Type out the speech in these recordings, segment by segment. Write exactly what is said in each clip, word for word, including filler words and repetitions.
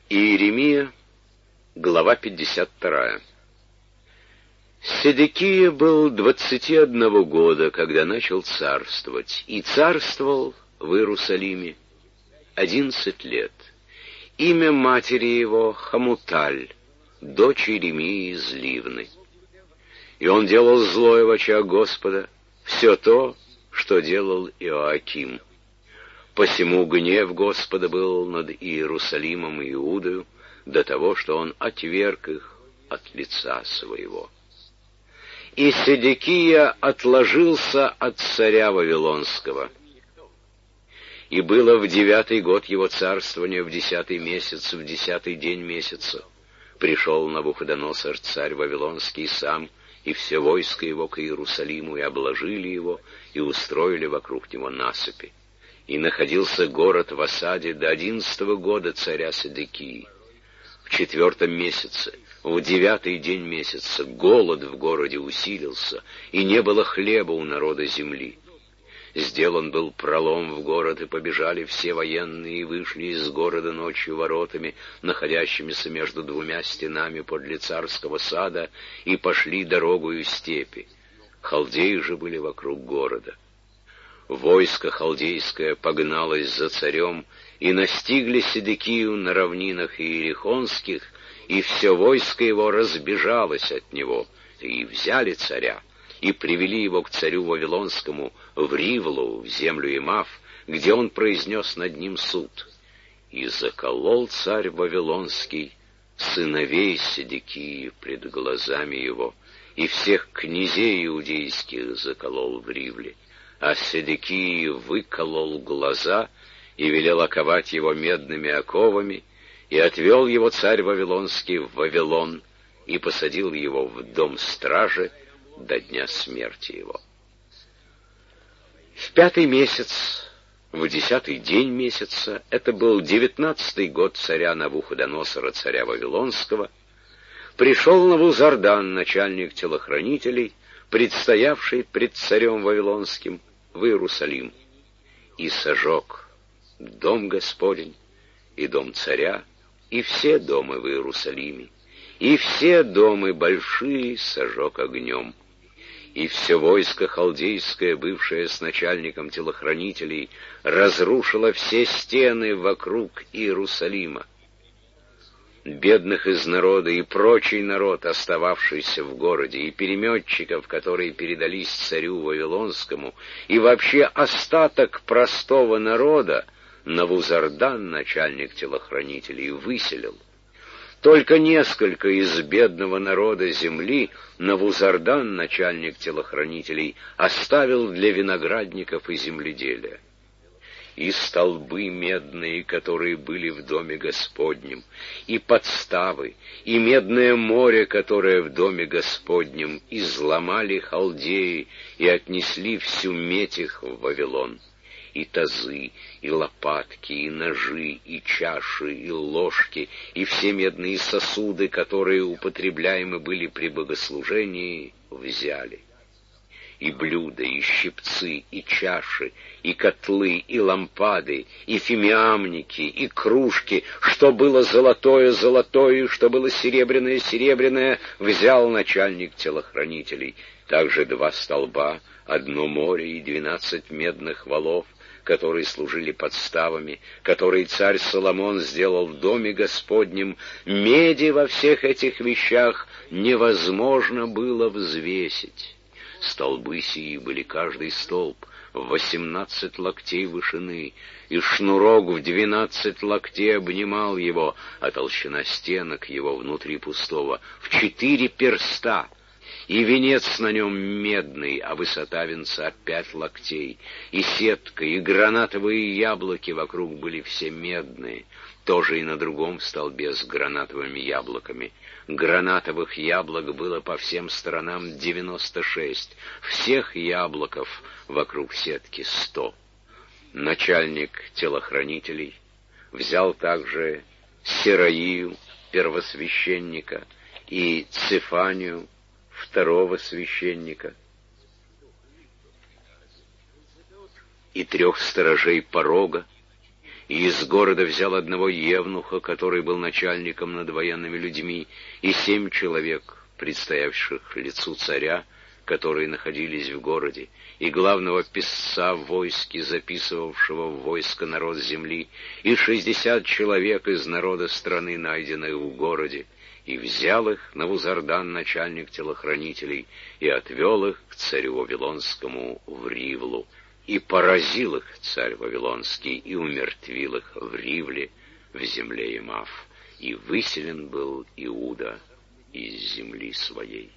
Иеремия, глава пятьдесят вторая. Седекия был двадцати одного года, когда начал царствовать, и царствовал в Иерусалиме одиннадцать лет. Имя матери его Хамуталь, дочь Иеремии из Ливны. И он делал злое в очах Господа, все то, что делал Иоаким. Посему гнев Господа был над Иерусалимом и Иудою до того, что он отверг их от лица своего. И Седекия отложился от царя Вавилонского. И было в девятый год его царствования, в десятый месяц, в десятый день месяца, пришел Навуходоносор, царь Вавилонский, сам, и все войско его к Иерусалиму, и обложили его, и устроили вокруг него насыпи. И находился город в осаде до одиннадцатого года царя Седекии. В четвертом месяце, в девятый день месяца, голод в городе усилился, и не было хлеба у народа земли. Сделан был пролом в город, и побежали все военные, и вышли из города ночью воротами, находящимися между двумя стенами подле царского сада, и пошли дорогою степи. Халдеи же были вокруг города. Войско халдейское погналось за царем, и настигли Седекию на равнинах иерихонских, и все войско его разбежалось от него, и взяли царя, и привели его к царю Вавилонскому в Ривлу, в землю Имав, где он произнес над ним суд. И заколол царь Вавилонский сыновей Седекии пред глазами его, и всех князей иудейских заколол в Ривле. А Седекии выколол глаза и велел оковать его медными оковами, и отвел его царь Вавилонский в Вавилон, и посадил его в дом стражи до дня смерти его. В пятый месяц, в десятый день месяца, это был девятнадцатый год царя Навуходоносора, царя Вавилонского, пришел Навузардан, начальник телохранителей, предстоявший пред царем Вавилонским, в Иерусалим, и сожег дом Господень, и дом царя, и все дома в Иерусалиме, и все дома большие сожег огнем. И все войско халдейское, бывшее с начальником телохранителей, разрушило все стены вокруг Иерусалима. Бедных из народа и прочий народ, остававшийся в городе, и переметчиков, которые передались царю Вавилонскому, и вообще остаток простого народа, Навузардан, начальник телохранителей, выселил. Только несколько из бедного народа земли Навузардан, начальник телохранителей, оставил для виноградников и земледелия. И столбы медные, которые были в доме Господнем, и подставы, и медное море, которое в доме Господнем, изломали халдеи и отнесли всю медь их в Вавилон. И тазы, и лопатки, и ножи, и чаши, и ложки, и все медные сосуды, которые употребляемы были при богослужении, взяли. И блюда, и щипцы, и чаши, и котлы, и лампады, и фимиамники, и кружки, что было золотое — золотое, что было серебряное — серебряное, взял начальник телохранителей. Также два столба, одно море и двенадцать медных валов, которые служили подставами, которые царь Соломон сделал в доме Господнем. Меди во всех этих вещах невозможно было взвесить. Столбы сии были каждый столб в восемнадцать локтей вышины, и шнурок в двенадцать локтей обнимал его, а толщина стенок его внутри пустого в четыре перста, и венец на нем медный, а высота венца пять локтей, и сетка, и гранатовые яблоки вокруг были все медные, тоже и на другом столбе с гранатовыми яблоками. Гранатовых яблок было по всем сторонам девяносто шесть, всех яблоков вокруг сетки сто. Начальник телохранителей взял также Сераию, первосвященника, и Цефанию, второго священника, и трех сторожей порога, и из города взял одного евнуха, который был начальником над военными людьми, и семь человек, предстоявших лицу царя, которые находились в городе, и главного писца в войске, записывавшего в войско народ земли, и шестьдесят человек из народа страны, найденных в городе, и взял их Навузардан, начальник телохранителей, и отвел их к царю Вавилонскому в Ривлу, и поразил их царь Вавилонский, и умертвил их в Ривле, в земле Емав, и выселен был Иуда из земли своей.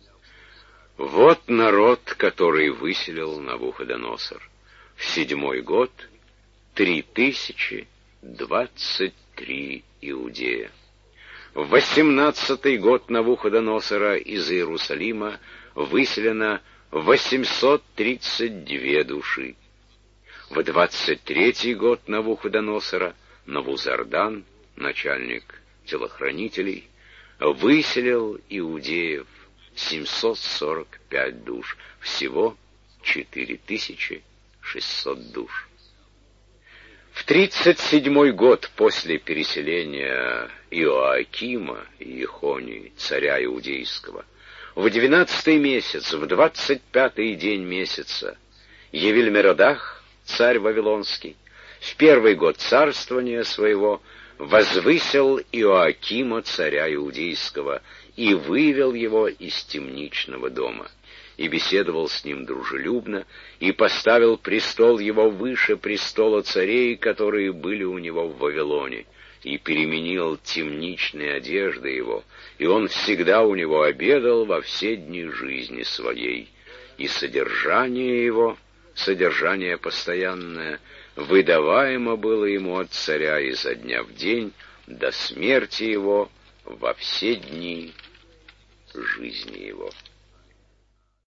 Вот народ, который выселил Навуходоносор. В седьмой год три тысячи двадцать три иудея. В восемнадцатый год Навуходоносора из Иерусалима выселено восемьсот тридцать две души. В двадцать третий год Навуходоносора Навузардан, начальник телохранителей, выселил иудеев семьсот сорок пять душ, всего четыре тысячи шестьсот душ. В тридцать седьмой год после переселения Иоакима и Ехонии, царя иудейского, в двенадцатый месяц, в двадцать пятый день месяца, Евель-Меродах, царь Вавилонский, в первый год царствования своего возвысил Иоакима, царя иудейского, и вывел его из темничного дома, и беседовал с ним дружелюбно, и поставил престол его выше престола царей, которые были у него в Вавилоне, и переменил темничные одежды его, и он всегда у него обедал во все дни жизни своей, и содержание его, содержание постоянное, выдаваемо было ему от царя изо дня в день до смерти его во все дни жизни его.